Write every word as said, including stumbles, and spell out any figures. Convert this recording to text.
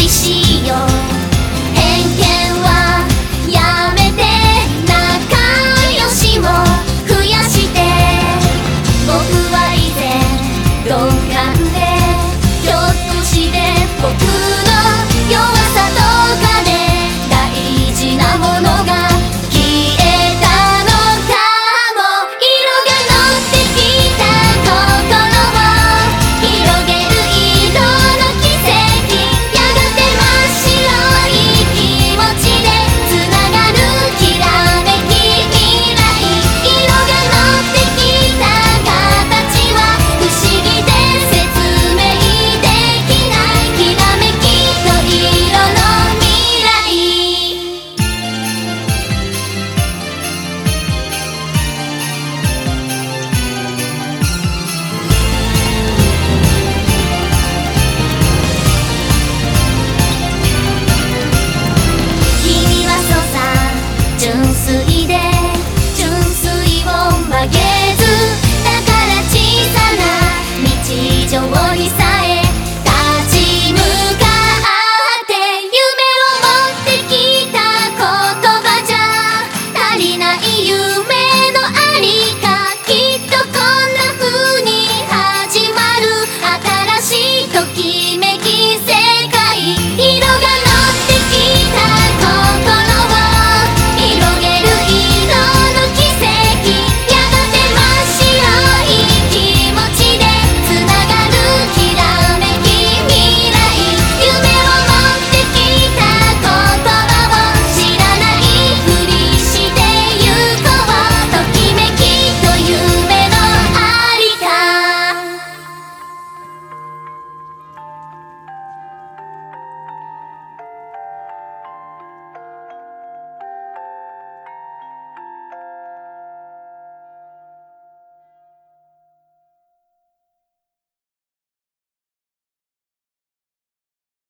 旅しよう。偏見はやめて仲良しも増やして。僕は以前鈍感でひょっとして僕の弱さとかで大事なものが消えたのかも。色が乗ってきた心を広げる色の奇跡。やがて真っ白い気持ちでつながるきらめき未来。色が乗ってきた形は不思議で説明できないきらめきの色の未来。君はそうさ純粋で純粋を曲げず。だから小さな日常にさ